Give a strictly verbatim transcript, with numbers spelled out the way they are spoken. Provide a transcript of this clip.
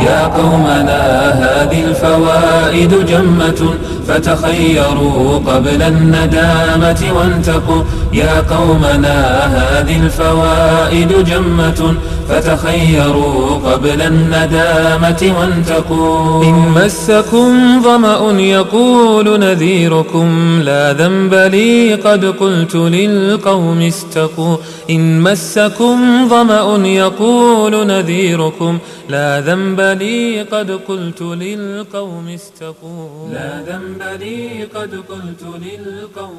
يا قومنا هذه الفوائد جمة فتخيروا قبل الندامة وانتقوا. يا قومنا هذه الفوائد جمة فتخيروا قبل الندامة وانتقوا. إن مسكم ظمأ يقول نذيركم لا ذنب لي قد قلت للقوم استقوا. إن مسكم ظمأ يقول نذيركم لا ذنب لي قد قلت للقوم استقوا. لا ذنب لي قد قلت للقوم